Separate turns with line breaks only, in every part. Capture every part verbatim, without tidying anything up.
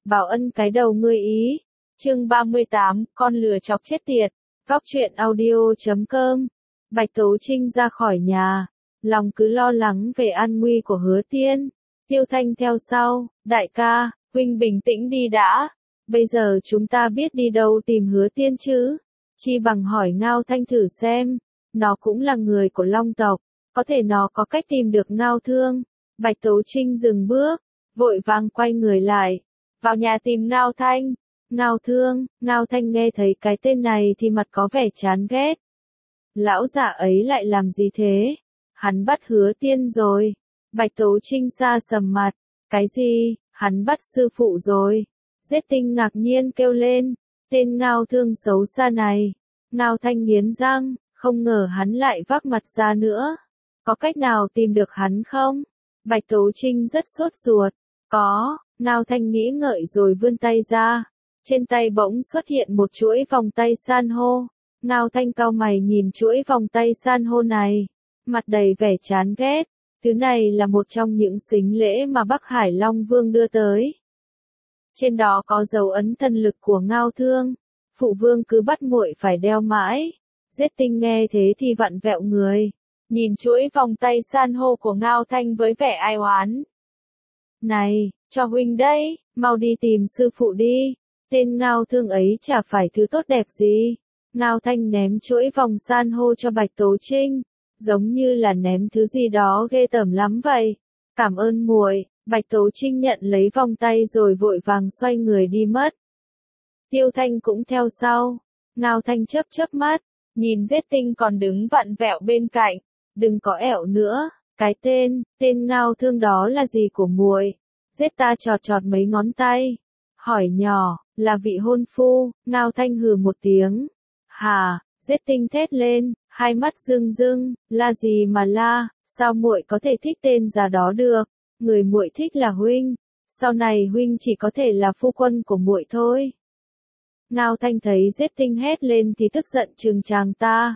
Bảo ân cái đầu ngươi ý. Chương ba mươi tám, con lừa chọc chết tiệt. Góc truyện audio chấm com. Bạch Tố Trinh ra khỏi nhà, lòng cứ lo lắng về an nguy của Hứa Tiên. Tiêu Thanh theo sau, đại ca, huynh bình tĩnh đi đã. Bây giờ chúng ta biết đi đâu tìm Hứa Tiên chứ? Chi bằng hỏi Ngao Thanh thử xem. Nó cũng là người của Long tộc, có thể nó có cách tìm được Ngao Thương. Bạch Tố Trinh dừng bước, vội vàng quay người lại. Vào nhà tìm Ngao Thanh. Ngao Thương, Ngao Thanh nghe thấy cái tên này thì mặt có vẻ chán ghét. Lão già ấy lại làm gì thế? Hắn bắt Hứa Tiên rồi. Bạch Tố Trinh xa sầm mặt. Cái gì? Hắn bắt sư phụ rồi. Giết Tinh ngạc nhiên kêu lên. Tên Ngao Thương xấu xa này. Ngao Thanh nghiến răng, không ngờ hắn lại vác mặt ra nữa. Có cách nào tìm được hắn không? Bạch Tố Trinh rất sốt ruột. Có, Ngao Thanh nghĩ ngợi rồi vươn tay ra. Trên tay bỗng xuất hiện một chuỗi vòng tay san hô. Ngao Thanh cau mày nhìn chuỗi vòng tay san hô này, mặt đầy vẻ chán ghét. Thứ này là một trong những sính lễ mà Bắc Hải Long Vương đưa tới. Trên đó có dấu ấn thần lực của Ngao Thương. Phụ vương cứ bắt muội phải đeo mãi. Giết Tinh nghe thế thì vặn vẹo người, nhìn chuỗi vòng tay san hô của Ngao Thanh với vẻ ai oán. Này, cho huynh đây, mau đi tìm sư phụ đi. Tên Ngao Thương ấy chả phải thứ tốt đẹp gì. Ngao Thanh ném chuỗi vòng san hô cho Bạch Tố Trinh, giống như là ném thứ gì đó ghê tởm lắm vậy. Cảm ơn muội. Bạch Tố Trinh nhận lấy vòng tay rồi vội vàng xoay người đi mất. Tiêu Thanh cũng theo sau. Ngao Thanh chớp chớp mắt, nhìn Giết Tinh còn đứng vặn vẹo bên cạnh. Đừng có ẻo nữa, cái tên, tên Ngao Thương đó là gì của muội? Giết ta chọt chọt mấy ngón tay. Hỏi nhỏ, là vị hôn phu. Ngao Thanh hừ một tiếng. Hà, Giết Tinh thét lên, hai mắt rưng rưng, la gì mà la, sao muội có thể thích tên già đó được? Người muội thích là huynh, sau này huynh chỉ có thể là phu quân của muội thôi. Ngao Thanh thấy Giết Tinh hét lên thì tức giận trừng chàng ta.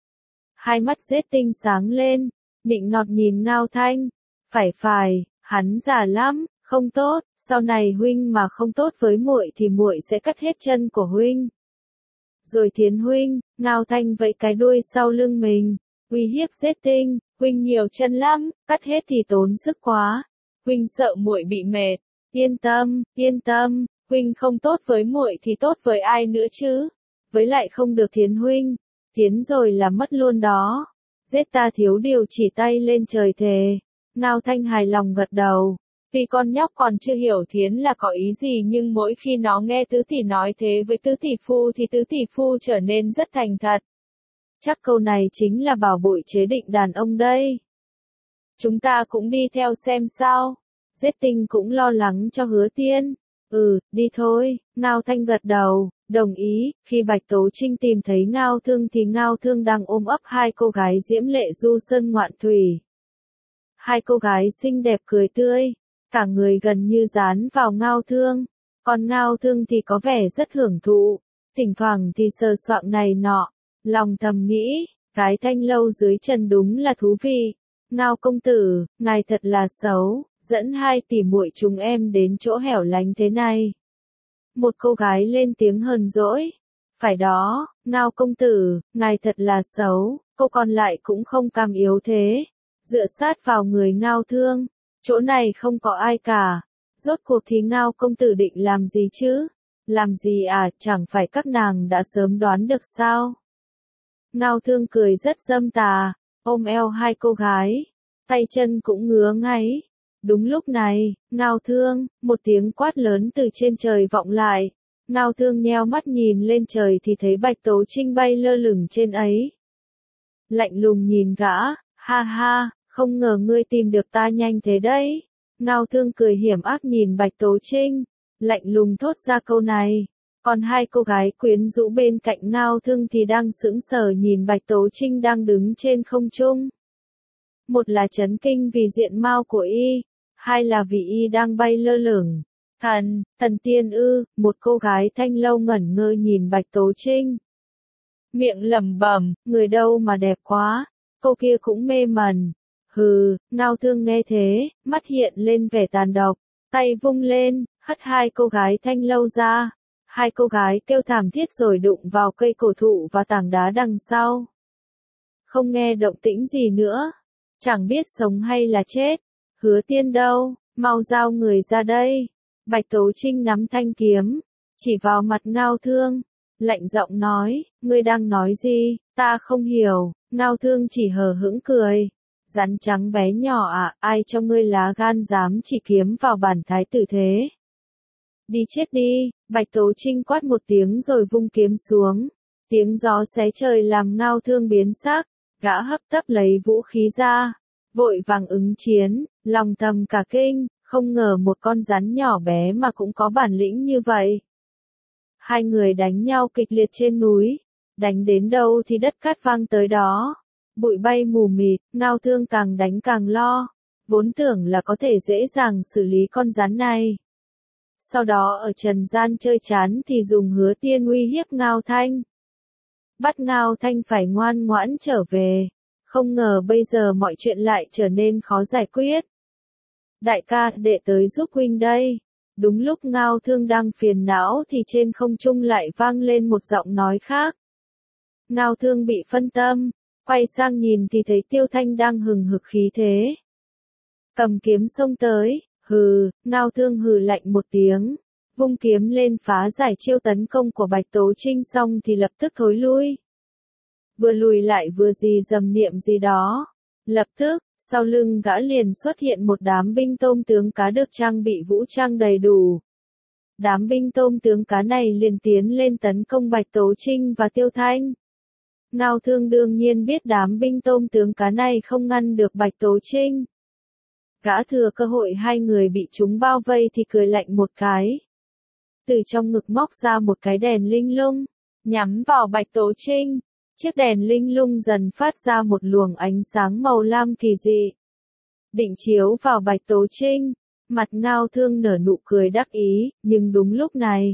Hai mắt Giết Tinh sáng lên, nịnh nọt nhìn Ngao Thanh. Phải phải, hắn già lắm, không tốt, sau này huynh mà không tốt với muội thì muội sẽ cắt hết chân của huynh. Rồi Thiến huynh, Ngao Thanh vẫy cái đuôi sau lưng mình, uy hiếp Giết Tinh, huynh nhiều chân lắm, cắt hết thì tốn sức quá. Huynh sợ muội bị mệt. Yên tâm, yên tâm, huynh không tốt với muội thì tốt với ai nữa chứ? Với lại không được Thiến huynh, Thiến rồi là mất luôn đó. Giết ta thiếu điều chỉ tay lên trời thề. Ngao Thanh hài lòng gật đầu. Vì con nhóc còn chưa hiểu Thiến là có ý gì, nhưng mỗi khi nó nghe tứ tỷ nói thế với tứ tỷ phu thì tứ tỷ phu trở nên rất thành thật. Chắc câu này chính là bảo bội chế định đàn ông đây. Chúng ta cũng đi theo xem sao. Giết Tinh cũng lo lắng cho Hứa Tiên. Ừ, đi thôi. Ngao Thanh gật đầu, đồng ý. Khi Bạch Tố Trinh tìm thấy Ngao Thương thì Ngao Thương đang ôm ấp hai cô gái diễm lệ du sơn ngoạn thủy. Hai cô gái xinh đẹp cười tươi, cả người gần như dán vào Ngao Thương. Còn Ngao Thương thì có vẻ rất hưởng thụ, thỉnh thoảng thì sờ soạng này nọ. Lòng thầm nghĩ, cái thanh lâu dưới chân đúng là thú vị. Ngao công tử, ngài thật là xấu, dẫn hai tỷ muội chúng em đến chỗ hẻo lánh thế này. Một cô gái lên tiếng hờn dỗi. Phải đó, Ngao công tử, ngài thật là xấu. Cô còn lại cũng không cam yếu thế, dựa sát vào người Ngao Thương. Chỗ này không có ai cả. Rốt cuộc thì Ngao công tử định làm gì chứ? Làm gì à, chẳng phải các nàng đã sớm đoán được sao? Ngao Thương cười rất dâm tà, ôm eo hai cô gái, tay chân cũng ngứa ngáy. Đúng lúc này, Ngao Thương, một tiếng quát lớn từ trên trời vọng lại. Ngao Thương nheo mắt nhìn lên trời thì thấy Bạch Tố Trinh bay lơ lửng trên ấy. Lạnh lùng nhìn gã, ha ha, không ngờ ngươi tìm được ta nhanh thế đấy. Ngao Thương cười hiểm ác nhìn Bạch Tố Trinh, lạnh lùng thốt ra câu này. Còn hai cô gái quyến rũ bên cạnh Ngao Thương thì đang sững sờ nhìn Bạch Tố Trinh đang đứng trên không trung. Một là chấn kinh vì diện mạo của y, hai là vì y đang bay lơ lửng. Thần, thần tiên ư? Một cô gái thanh lâu ngẩn ngơ nhìn Bạch Tố Trinh. Miệng lẩm bẩm, người đâu mà đẹp quá. Cô kia cũng mê mẩn. Hừ, Ngao Thương nghe thế, mắt hiện lên vẻ tàn độc, tay vung lên, hất hai cô gái thanh lâu ra. Hai cô gái kêu thảm thiết rồi đụng vào cây cổ thụ và tảng đá đằng sau. Không nghe động tĩnh gì nữa. Chẳng biết sống hay là chết. Hứa Tiên đâu, mau giao người ra đây. Bạch Tố Trinh nắm thanh kiếm, chỉ vào mặt Ngao Thương, lạnh giọng nói, ngươi đang nói gì, ta không hiểu. Ngao Thương chỉ hờ hững cười. Rắn trắng bé nhỏ à, ai cho ngươi lá gan dám chỉ kiếm vào bản thái tử thế? Đi chết đi, Bạch Tố Trinh quát một tiếng rồi vung kiếm xuống. Tiếng gió xé trời làm Ngao Thương biến sắc, gã hấp tấp lấy vũ khí ra, vội vàng ứng chiến, lòng thầm cả kinh, không ngờ một con rắn nhỏ bé mà cũng có bản lĩnh như vậy. Hai người đánh nhau kịch liệt trên núi, đánh đến đâu thì đất cát vang tới đó, bụi bay mù mịt, Ngao Thương càng đánh càng lo, vốn tưởng là có thể dễ dàng xử lý con rắn này. Sau đó ở trần gian chơi chán thì dùng Hứa Tiên uy hiếp Ngao Thanh. Bắt Ngao Thanh phải ngoan ngoãn trở về, không ngờ bây giờ mọi chuyện lại trở nên khó giải quyết. Đại ca, đệ tới giúp huynh đây. Đúng lúc Ngao Thương đang phiền não thì trên không trung lại vang lên một giọng nói khác. Ngao Thương bị phân tâm, quay sang nhìn thì thấy Tiêu Thanh đang hừng hực khí thế. Cầm kiếm xông tới, hừ, Ngao Thương hừ lạnh một tiếng, vung kiếm lên phá giải chiêu tấn công của Bạch Tố Trinh xong thì lập tức thối lui. Vừa lùi lại vừa gì dầm niệm gì đó. Lập tức, sau lưng gã liền xuất hiện một đám binh tôm tướng cá được trang bị vũ trang đầy đủ. Đám binh tôm tướng cá này liền tiến lên tấn công Bạch Tố Trinh và Tiêu Thanh. Ngao Thương đương nhiên biết đám binh tôm tướng cá này không ngăn được Bạch Tố Trinh. Gã thừa cơ hội hai người bị chúng bao vây thì cười lạnh một cái. Từ trong ngực móc ra một cái đèn linh lung, nhắm vào Bạch Tố Trinh. Chiếc đèn linh lung dần phát ra một luồng ánh sáng màu lam kỳ dị. Định chiếu vào Bạch Tố Trinh, mặt Ngao Thương nở nụ cười đắc ý, nhưng đúng lúc này.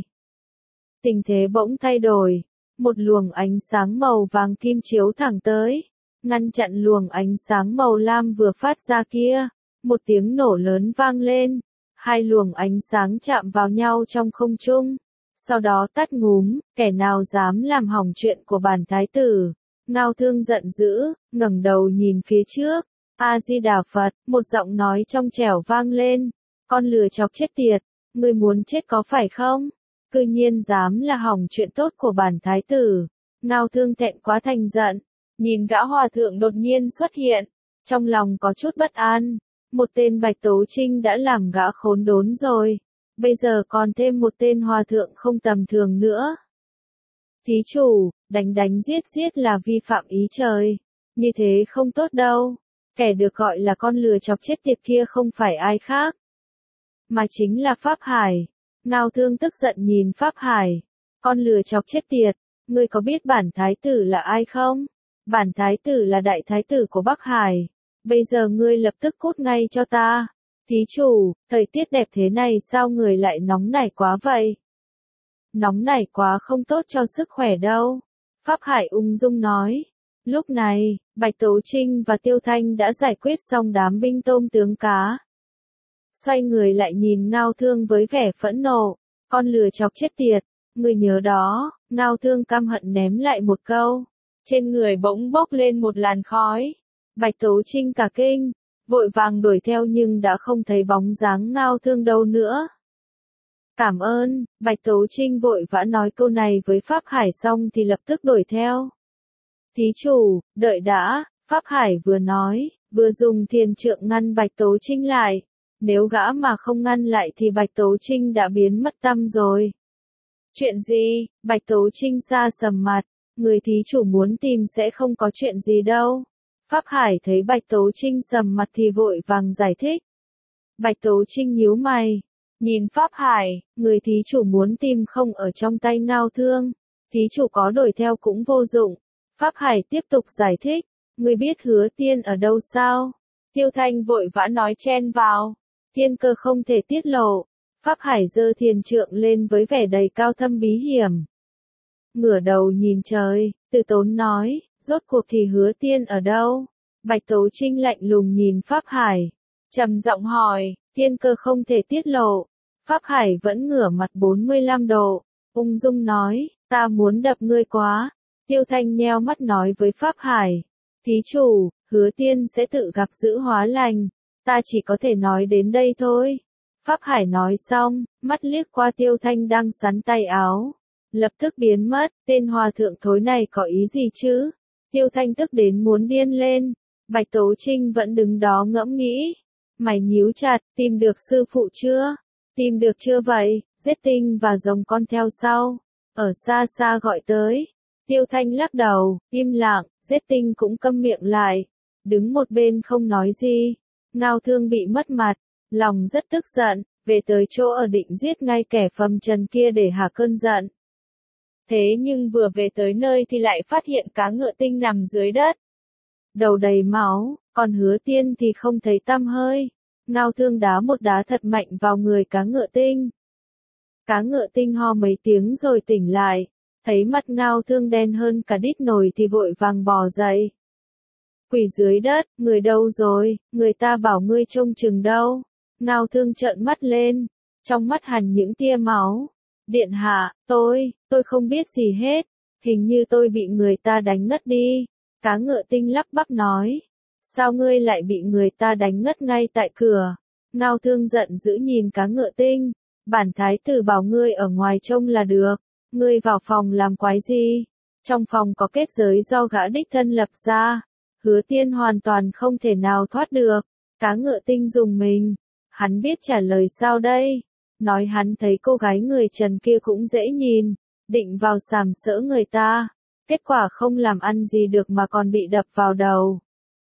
Tình thế bỗng thay đổi, một luồng ánh sáng màu vàng kim chiếu thẳng tới, ngăn chặn luồng ánh sáng màu lam vừa phát ra kia, một tiếng nổ lớn vang lên, hai luồng ánh sáng chạm vào nhau trong không trung. Sau đó tắt ngúm, kẻ nào dám làm hỏng chuyện của bản thái tử. Ngao Thương giận dữ, ngẩng đầu nhìn phía trước. A-di-đà Phật, một giọng nói trong trẻo vang lên. Con lừa chọc chết tiệt, ngươi muốn chết có phải không? Cư nhiên dám là hỏng chuyện tốt của bản thái tử. Ngao Thương thẹn quá thành giận, nhìn gã hòa thượng đột nhiên xuất hiện, trong lòng có chút bất an. Một tên Bạch Tố Trinh đã làm gã khốn đốn rồi. Bây giờ còn thêm một tên hòa thượng không tầm thường nữa. Thí chủ, đánh đánh giết giết là vi phạm ý trời. Như thế không tốt đâu. Kẻ được gọi là con lừa chọc chết tiệt kia không phải ai khác, mà chính là Pháp Hải. Ngao Thương tức giận nhìn Pháp Hải. Con lừa chọc chết tiệt, ngươi có biết bản thái tử là ai không? Bản thái tử là đại thái tử của Bắc Hải. Bây giờ ngươi lập tức cút ngay cho ta. Thí chủ, thời tiết đẹp thế này sao người lại nóng nảy quá vậy? Nóng nảy quá không tốt cho sức khỏe đâu. Pháp Hải ung dung nói. Lúc này, Bạch Tố Trinh và Tiêu Thanh đã giải quyết xong đám binh tôm tướng cá. Xoay người lại nhìn Ngao Thương với vẻ phẫn nộ. Con lừa chọc chết tiệt, người nhớ đó. Ngao Thương căm hận ném lại một câu. Trên người bỗng bốc lên một làn khói. Bạch Tố Trinh cả kinh, vội vàng đuổi theo nhưng đã không thấy bóng dáng Ngao Thương đâu nữa. Cảm ơn, Bạch Tố Trinh vội vã nói câu này với Pháp Hải xong thì lập tức đuổi theo. Thí chủ, đợi đã, Pháp Hải vừa nói, vừa dùng thiền trượng ngăn Bạch Tố Trinh lại. Nếu gã mà không ngăn lại thì Bạch Tố Trinh đã biến mất tâm rồi. Chuyện gì? Bạch Tố Trinh xa sầm mặt, người thí chủ muốn tìm sẽ không có chuyện gì đâu. Pháp Hải thấy Bạch Tố Trinh sầm mặt thì vội vàng giải thích. Bạch Tố Trinh nhíu mày, nhìn Pháp Hải, người thí chủ muốn tìm không ở trong tay Ngao Thương, thí chủ có đuổi theo cũng vô dụng. Pháp Hải tiếp tục giải thích, ngươi biết Hứa Tiên ở đâu sao? Tiêu Thanh vội vã nói chen vào, thiên cơ không thể tiết lộ. Pháp Hải giơ thiền trượng lên với vẻ đầy cao thâm bí hiểm. Ngửa đầu nhìn trời, Từ Tốn nói, rốt cuộc thì Hứa Tiên ở đâu? Bạch Tố Trinh lạnh lùng nhìn Pháp Hải, trầm giọng hỏi, thiên cơ không thể tiết lộ. Pháp Hải vẫn ngửa mặt bốn mươi lăm độ, ung dung nói, ta muốn đập ngươi quá. Tiêu Thanh nheo mắt nói với Pháp Hải, thí chủ, Hứa Tiên sẽ tự gặp giữ hóa lành, ta chỉ có thể nói đến đây thôi. Pháp Hải nói xong, mắt liếc qua Tiêu Thanh đang sắn tay áo, lập tức biến mất, tên hòa thượng thối này có ý gì chứ? Tiêu Thanh tức đến muốn điên lên, Bạch Tố Trinh vẫn đứng đó ngẫm nghĩ, mày nhíu chặt, tìm được sư phụ chưa? Tìm được chưa vậy? Giết Tinh và rồng con theo sau, ở xa xa gọi tới. Tiêu Thanh lắc đầu, im lặng, Giết Tinh cũng câm miệng lại, đứng một bên không nói gì. Ngao Thương bị mất mặt, lòng rất tức giận, về tới chỗ ở định giết ngay kẻ phầm trần kia để hạ cơn giận. Thế nhưng vừa về tới nơi thì lại phát hiện cá Ngựa Tinh nằm dưới đất, đầu đầy máu, còn Hứa Tiên thì không thấy tăm hơi. Ngao Thương đá một đá thật mạnh vào người cá Ngựa Tinh. Cá Ngựa Tinh ho mấy tiếng rồi tỉnh lại, thấy mặt Ngao Thương đen hơn cả đít nồi thì vội vàng bò dậy. Quỷ dưới đất, người đâu rồi, người ta bảo ngươi trông chừng đâu. Ngao Thương trợn mắt lên, trong mắt hằn những tia máu. Điện hạ, tôi, tôi không biết gì hết, hình như tôi bị người ta đánh ngất đi. Cá Ngựa Tinh lắp bắp nói, sao ngươi lại bị người ta đánh ngất ngay tại cửa? Ngao Thương giận dữ nhìn Cá Ngựa Tinh, bản thái tử bảo ngươi ở ngoài trông là được, ngươi vào phòng làm quái gì? Trong phòng có kết giới do gã đích thân lập ra, Hứa Tiên hoàn toàn không thể nào thoát được. Cá Ngựa Tinh dùng mình, hắn biết trả lời sao đây? Nói hắn thấy cô gái người Trần kia cũng dễ nhìn, định vào sàm sỡ người ta, kết quả không làm ăn gì được mà còn bị đập vào đầu.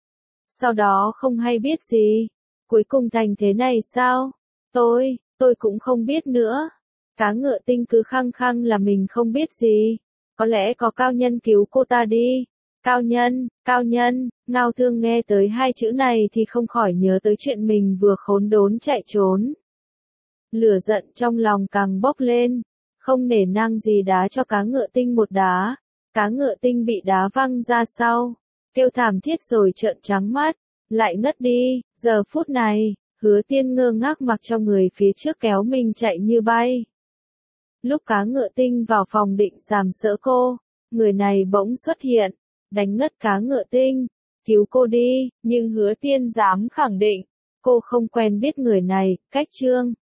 Sau đó không hay biết gì, cuối cùng thành thế này sao? Tôi, tôi cũng không biết nữa. Cá Ngựa Tinh cứ khăng khăng là mình không biết gì, có lẽ có cao nhân cứu cô ta đi. Cao nhân, cao nhân, Ngao Thương nghe tới hai chữ này thì không khỏi nhớ tới chuyện mình vừa khốn đốn chạy trốn. Lửa giận trong lòng càng bốc lên, không nể nang gì đá cho Cá Ngựa Tinh một đá. Cá Ngựa Tinh bị đá văng ra sau, kêu thảm thiết rồi trợn trắng mắt, lại ngất đi. Giờ phút này, Hứa Tiên ngơ ngác mặc cho người phía trước kéo mình chạy như bay. Lúc Cá Ngựa Tinh vào phòng định sàm sỡ cô, người này bỗng xuất hiện, đánh ngất Cá Ngựa Tinh, cứu cô đi, nhưng Hứa Tiên dám khẳng định, cô không quen biết người này. Cách chương